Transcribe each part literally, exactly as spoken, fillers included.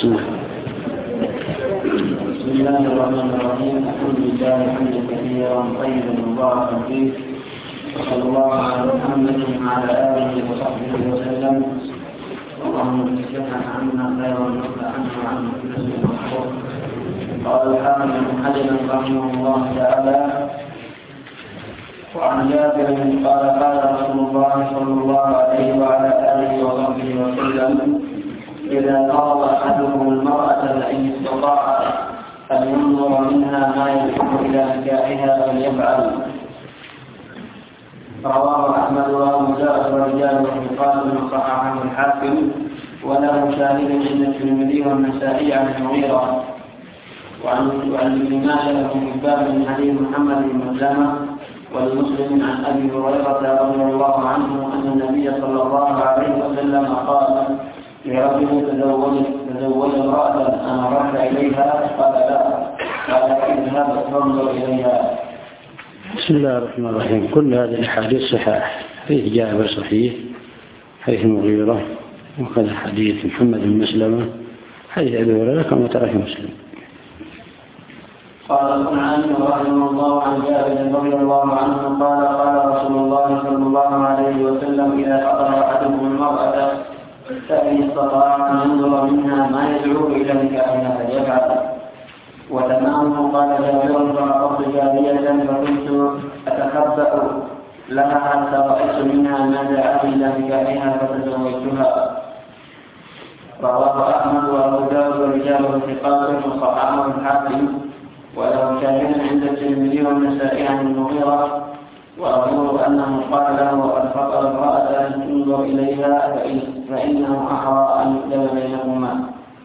بسم الله. بسم الله الرحمن الرحيم. الحمد لله حمدا كثيرا طيبا مباركا فيه، وصلى الله على محمد وعلى اله وصحبه وسلم. اللهم اجعلنا عنا خيرا وارض عنا وعن كل شيء مخلوق. قال الحافظ بن حجر رحمه الله تعالى: وعن جابر قال قال رسول الله صلى الله عليه وعلى اله وصحبه وسلم: إذا قرب أحدكم المرأة فإن استطاع أن ينظر منها ما يدعو إلى نكاحها فليفعل. رواه أحمد وأبو داود ورجاله ثقات وصححه الحاكم، وله شاهد عند الترمذي والنسائي عن المغيرة. وعن ابن ماجه في باب من حديث محمد بن مسلمة والمسلم عن أبي هريرة رضي الله عنه أن النبي صلى الله عليه وسلم قال: لرجل تزوج تزوج امرأة أمرت إليها؟ قال لا. قال: اذهب فانظر إليها. بسم الله الرحمن الرحيم. كل هذه الأحاديث صحاح. حديث جابر صحيح، حديث المغيرة، وكذا حديث محمد بن مسلمة، حديث أبي هريرة كما ترى في مسلم. قال الصنعاني رحمه الله عن جابر رضي الله عنه قال: قال رسول الله صلى الله عليه وسلم: إذا قدر أحدكم المرأة فإن استطاع أن ينظر منها ما يدعو إلى نكاحها فليفعل. وتمامه قال جابر: فعرفت جارية فكنت أتخبأ لها حتى رأيت منها ما دعا إلى نكاحها فتزوجتها. رواه أحمد وأبو داود ورجاله ثقات وصححه الحاكم، وله شاهد عند الترمذي والنسائي عن المغيرة. وأظهر أنه قال له: وقد فقر امرأة أن تنظر إليها فإنه أحرى أن يقدم بينهما.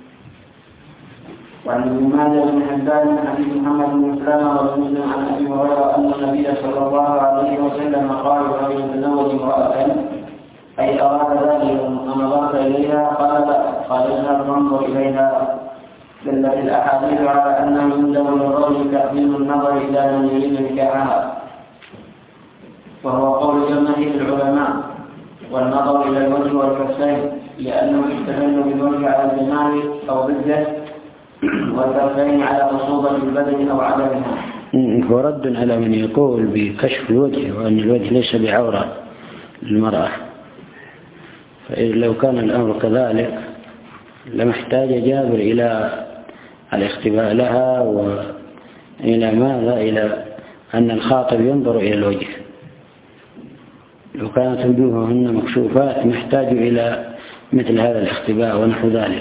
وعن ابن ماجه بن حبان حديث محمد بن مسلمة والمسلم عن أبي هريرة أن النبي صلى الله عليه وسلم قال: رجل تزوج امرأة أي أراد ذلك أنظرت إليها؟ قال لا. قال: اذهب فانظر إليها. دلت الأحاديث على أنه يندب للرجل تقديم النظر إلى من يريد نكاحها، وهو قول جماهير العلماء، والنظر إلى الوجه والكفين، لأنه يستدل بالوجه على الجمال أو ضده، والكفين على خصوبة البدن أو عدمها. ورد على من يقول بكشف الوجه وأن الوجه ليس بعورة للمرأة. فإذا لو كان الأمر كذلك لما احتاج جابر إلى الاختباء لها وإلى ماذا؟ إلى أن الخاطب ينظر إلى الوجه. لو كانت وجوههن مكشوفات نحتاج إلى مثل هذا الاختباء ونحو ذلك.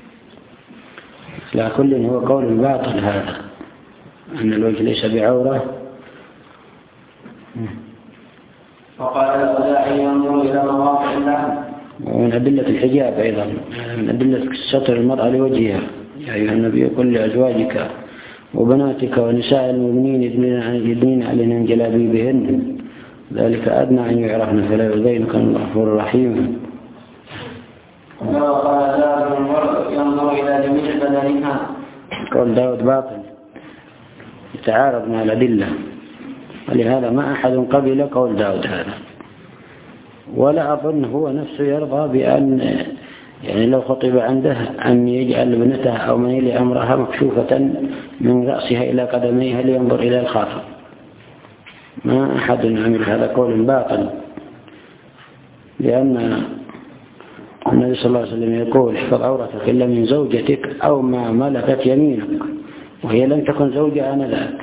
لا، كل هو قول باطل هذا، أن الوجه ليس بعورة. وقال الأوزاعي: ينظر إلى مواقع اللحم. ومن أدلة الحجاب أيضا، من أدلة ستر المرأة لوجهها: يا أيها النبي قل لأزواجك وبناتك ونساء المؤمنين يدنين عليهن من جلابيبهن ذلك أدنى أن يعرفن فلا يؤذين كان الله غفورا رحيما. وقال داود: ينظر إلى جميع بدنها. قول داود باطل، يتعارض مع الأدلة، ولهذا ما أحد قبل قول داود هذا. ولا أظن هو نفسه يرضى بأن يعني لو خطب عنده أن يجعل ابنته أو من يلي أمرها مكشوفة من رأسها إلى قدميها لينظر إلى الخاطب. ما أحد عمل هذا قول باطل، لأن النبي صلى الله عليه وسلم يقول: احفظ عورتك إلا من زوجتك أو ما ملكت يمينك، وهي لم تكن زوجة آنذاك.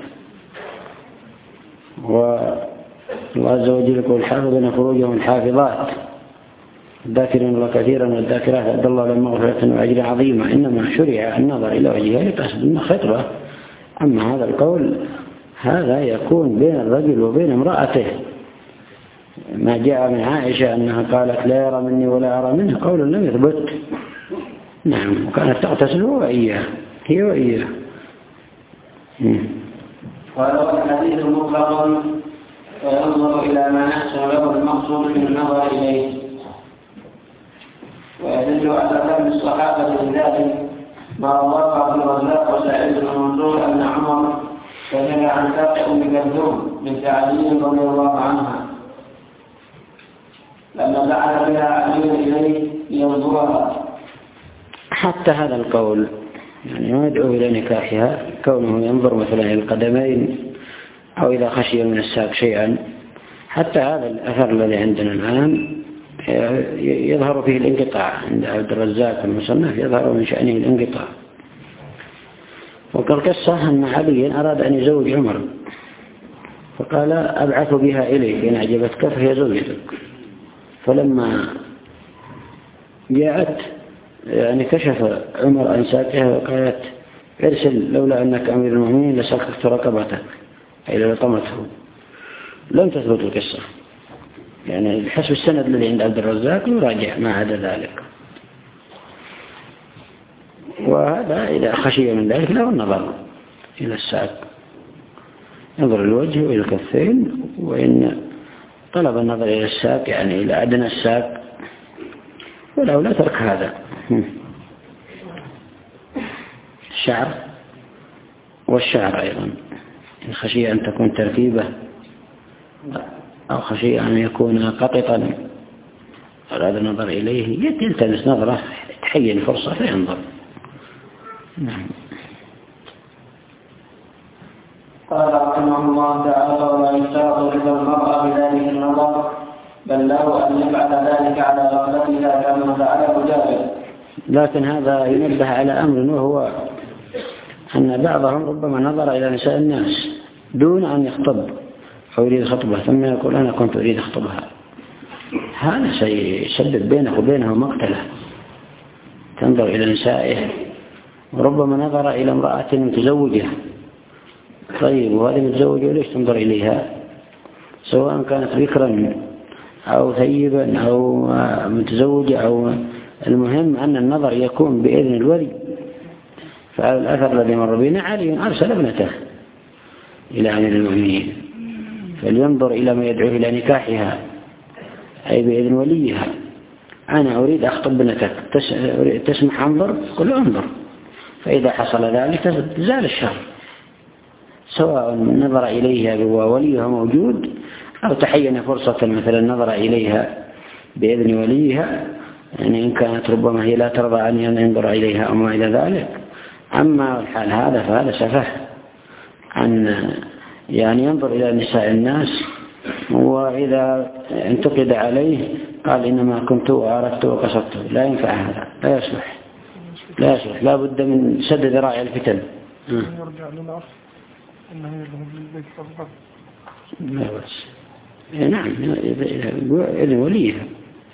والله عز وجل يقول: حافظنا فروجهم الحافظات الذاكرين الله كثيرا والذاكرات أعد الله لهم مغفرة وأجر عظيما. إنما شرع النظر إلى وجهها لقصد خطبة. أما هذا القول هذا يكون بين الرجل وبين امرأته. ما جاء من عائشة أنها قالت: لا يرى مني ولا أرى منه، قول لم يثبت. نعم، وكانت تغتسل هو وإياه، هي وإياه. ولو الحديث مطلق وينظر إلى ما يحصل له المقصود من النظر إليه. ويدل على فهم الصحابة لذلك ما رواه عبد الرزاق وسعيد بن منصور أن عمر سمع عن ساقع أم كلثوم بنت علي رضي الله عنها لما بعث بها علي إليه لينظرها حتى هذا القول يعني ما يدعو إلى نكاحها، كونه ينظر مثلا إلى القدمين أو إذا خشي من الساق شيئا، حتى هذا الأثر الذي عندنا الآن يظهر فيه الانقطاع عند عبد الرزاق المصنف، يظهر من شأنه الانقطاع. وقال قصة أن علي أراد أن يزوج عمر، فقال أبعث بها إليك إن أعجبتك فهي زوجتك. فلما جاءت يعني كشف عمر عن ساقها وقالت ارسل لولا أنك أمير المؤمنين لسقطت رقبتك، أي لطمته. لم تثبت القصة، يعني حسب السند الذي عند عبد الرزاق يراجع ما عدا ذلك. وهذا إذا خشي من ذلك له النظر إلى الساق، ينظر الوجه وإلى الكفين، وإن طلب النظر إلى الساق يعني إلى أدنى الساق ولو لا ترك هذا. الشعر والشعر أيضا إن خشي أن تكون تركيبة أو خشي أن يكون قططا أراد النظر إليه يلتمس نظرة تحين فرصة فينظر. نعم. قال رحمه الله تعالى ولا يشترط رضا المرأة بذلك النظر، بل له أن يفعل ذلك على غفلتها كما فعله جابر. لكن هذا ينبه على أمر، وهو أن بعضهم ربما نظر إلى نساء الناس دون أن يخطب أو يريد خطبة، ثم يقول أنا كنت أريد خطبها. هذا سيسبب بينه وبينه مقتلة. تنظر إلى نسائه، وربما نظر إلى امرأة متزوجة. طيب وهذه متزوجة ليش تنظر إليها؟ سواء كانت بكرا أو ثيبا أو متزوجة، أو المهم أن النظر يكون بإذن الولي. فعلى الأثر الذي مر بنا علي أرسل ابنته إلى أمير المؤمنين فلينظر إلى ما يدعو إلى نكاحها، أي بإذن وليها. أنا أريد أخطب ابنتك، تسمح أنظر؟ قل أنظر. فإذا حصل ذلك زال الشر، سواء نظر إليها ووليها موجود أو تحين فرصة مثلا نظر إليها بإذن وليها، يعني إن كانت ربما هي لا ترضى أن ينظر إليها أو ما إلى ذلك. أما الحال هذا فهذا سفه أن يعني ينظر إلى نساء الناس، وإذا انتقد عليه قال إنما كنت وأردت وقصدت. لا ينفع هذا، لا يصلح، لا يصلح، لا بد من سد ذرائع الفتن. يرجع للأخ أنه يذهب للبيت فقط. لا بس نعم إذن وليها.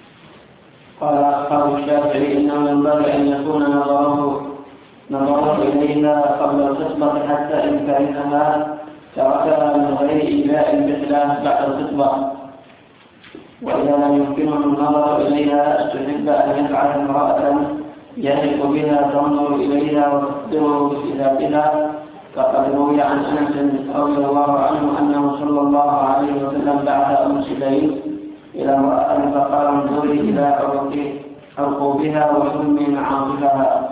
قال أصحاب الشافعي إنه ينبغي أن يكون نظره نظره إليها قبل الخطبة، حتى إن كرهها تركها من غير إيذاء بخلاف بعد الخطبة. وإذا لم يمكنه النظر إليها استحب أن يفعل امرأة يهلك بها تنظر إليها وتخبره بصفاتها، فقد روي عن أنس رضي الله عنه أنه صلى الله عليه وسلم بعث أم سليم إلى امرأة فقال انظري إلى عرقوبها وحمي معاطفها.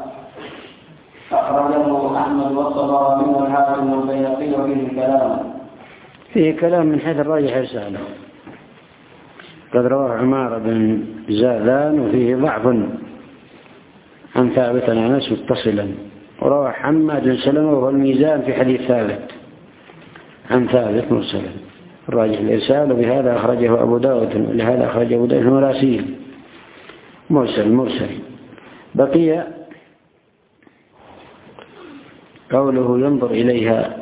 أخرجه أحمد والطبراني والحاكم والبيهقي وفيه كلام. فيه كلام من حيث الراجح رسالة، قد رواه عمار بن زاذان وفيه ضعف عن ثابت عن أنس متصلا، وروى حماد بن سلمة وهو الميزان في حديث ثابت عن ثابت مرسلا. الراجح الإرسال، وبهذا أخرجه أبو داود، ولهذا أخرجه أبو داود مراسيل مرسل مرسل. بقي قوله ينظر إليها،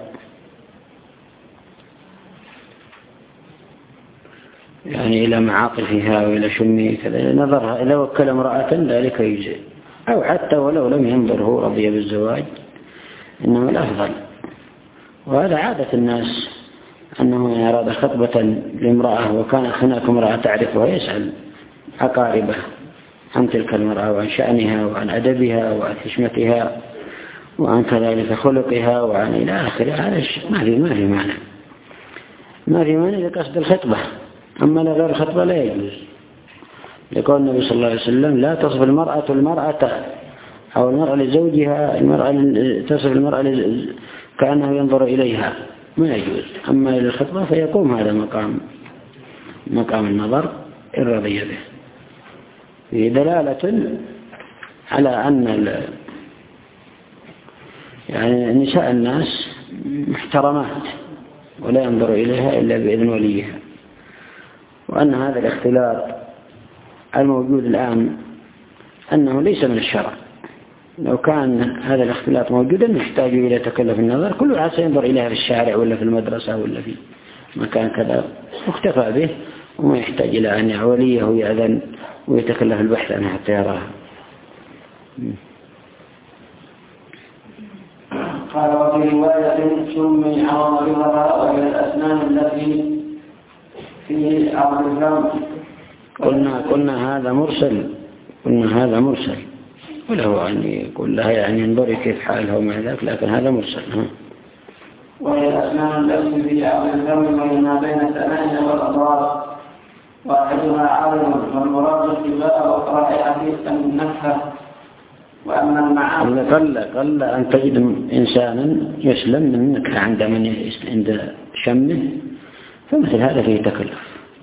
يعني إلى معاطفها وإلى شمه كذا، نظرها إذا وكل امرأة ذلك يجزئ، أو حتى ولو لم ينظره رضي بالزواج، إنما الأفضل. وهذا عادة الناس أنه إن أراد خطبة لامرأة وكان هناك امرأة تعرفها يسأل أقاربه عن تلك المرأة وعن شأنها وعن أدبها وعن حشمتها وعن كذلك خلقها وعن إلى آخره. هذا ما في ما في معنى ما في معنى لقصد الخطبة. أما لغير الخطبة لا يجوز، يقول النبي صلى الله عليه وسلم لا تصف المرأة المرأة أو المرأة لزوجها، المرأة تصف المرأة كأنه ينظر إليها، ما يجوز. أما للخطبة فيقوم هذا مقام مقام النظر إن رضي به. في دلالة على أن يعني نساء الناس محترمات ولا ينظر إليها إلا بإذن وليها، وأن هذا الاختلاط الموجود الآن أنه ليس من الشرع. لو كان هذا الاختلاط موجودا يحتاج إلى تكلف النظر، كل واحد سينظر إليها في الشارع ولا في المدرسة ولا في مكان كذا واكتفى به، وما يحتاج إلى أن وليه يأذن ويتكلف البحث عنها حتى يراها. قال وفي رواية سمي عوارضها وهي الأسنان التي في عرض الفم. قلنا قلنا هذا مرسل قلنا هذا مرسل وله أن يقول لها يعني انظري كيف حالها وما ذاك، لكن هذا مرسل. ها. وهي الأسنان التي في عرض الفم وما بين الثنايا والأطراف، واحدها عارض والمراد اتباع رائحة النفخة. وأما المعاني قل قل أن تجد إنسانا يسلم من النكهة عند من عند شمه، فمثل هذا فيه تكلف.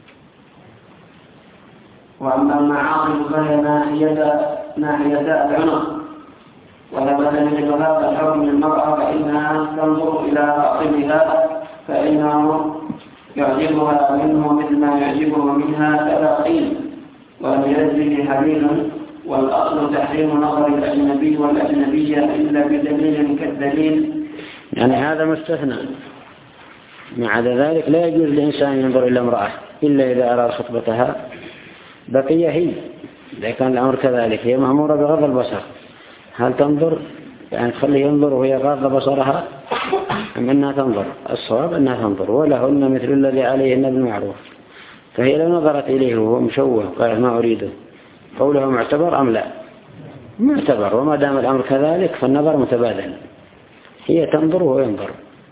وأما المعارض فهي ناحية ناحية العنق، ولما تجد هذا الحكم للمرأة فإنها تنظر إلى رأسها فإنه يعجبها منه مثل ما يعجبه منها كذا قيل، ولم ينزل حديث. والأصل تحريم نظر الأجنبي والأجنبية إلا بدليل كالدليل، يعني هذا مستثنى. مع ذلك لا يجوز للإنسان ينظر إلى امرأة إلا إذا أراد خطبتها، بقية هي إذا كان الأمر كذلك هي مأمورة بغض البصر. هل تنظر يعني تخليه ينظر وهي غاضة بصرها أم أنها تنظر؟ الصواب أنها تنظر، ولهن مثل الذي عليهن بالمعروف. فهي لو نظرت إليه وهو مشوه قالت ما أريده، قوله معتبر أم لا؟ معتبر، وما دام الأمر كذلك فالنظر متبادل، هي تنظر وهو ينظر.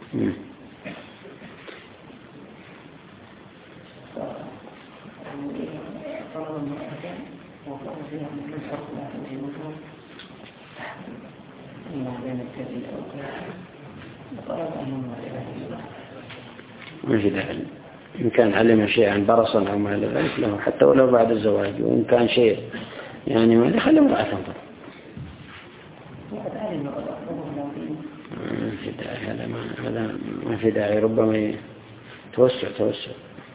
ما في داعي. إن كان علم شيئا برصا أو ما إلى ذلك له حتى ولو بعد الزواج، وإن كان شيء يعني ما يخلي امرأة تنظر. ما في داعي، هذا ما هذا ما في داعي، ربما توسع توسع.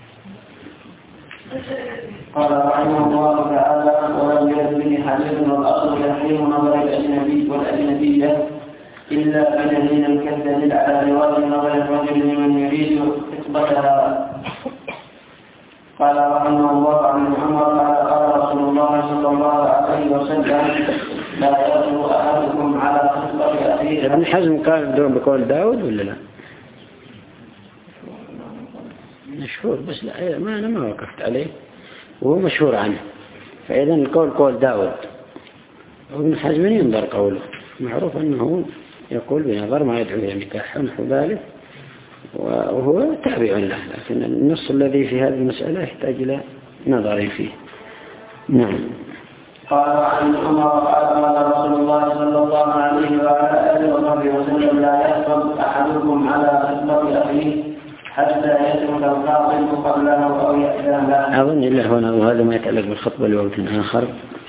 قال رحمه الله تعالى ولم يرد به حديث والأصل تحريم نظر الأجنبي والأجنبية إلا بدليل كالدليل على جواز نظر الرجل لمن يريد خطبتها. قال رحمه الله عن عمر قال قال رسول الله صلى الله عليه وسلم لا يأخذ أحدكم على خطبة أخيه. ابن حزم قال بدون بقول داود ولا لا؟ مشهور بس لا ما أنا ما وقفت عليه وهو مشهور عنه، فإذا القول قول داود، وابن حزم ينظر قوله، معروف أنه يقول بنظر ما يدعو إلى نكاح ونحو ذلك، وهو تابع له، لكن النص الذي في هذه المسألة يحتاج إلى نظر فيه. نعم. قال عن عمر قال قال رسول الله صلى الله عليه وعلى آله وصحبه وسلم لا يخطب أحدكم على خطبة أخيه حتى يترك الخاطب قبله أو يأذن له. أظن إلا هنا وهذا ما يتعلق بالخطبة لوقت آخر.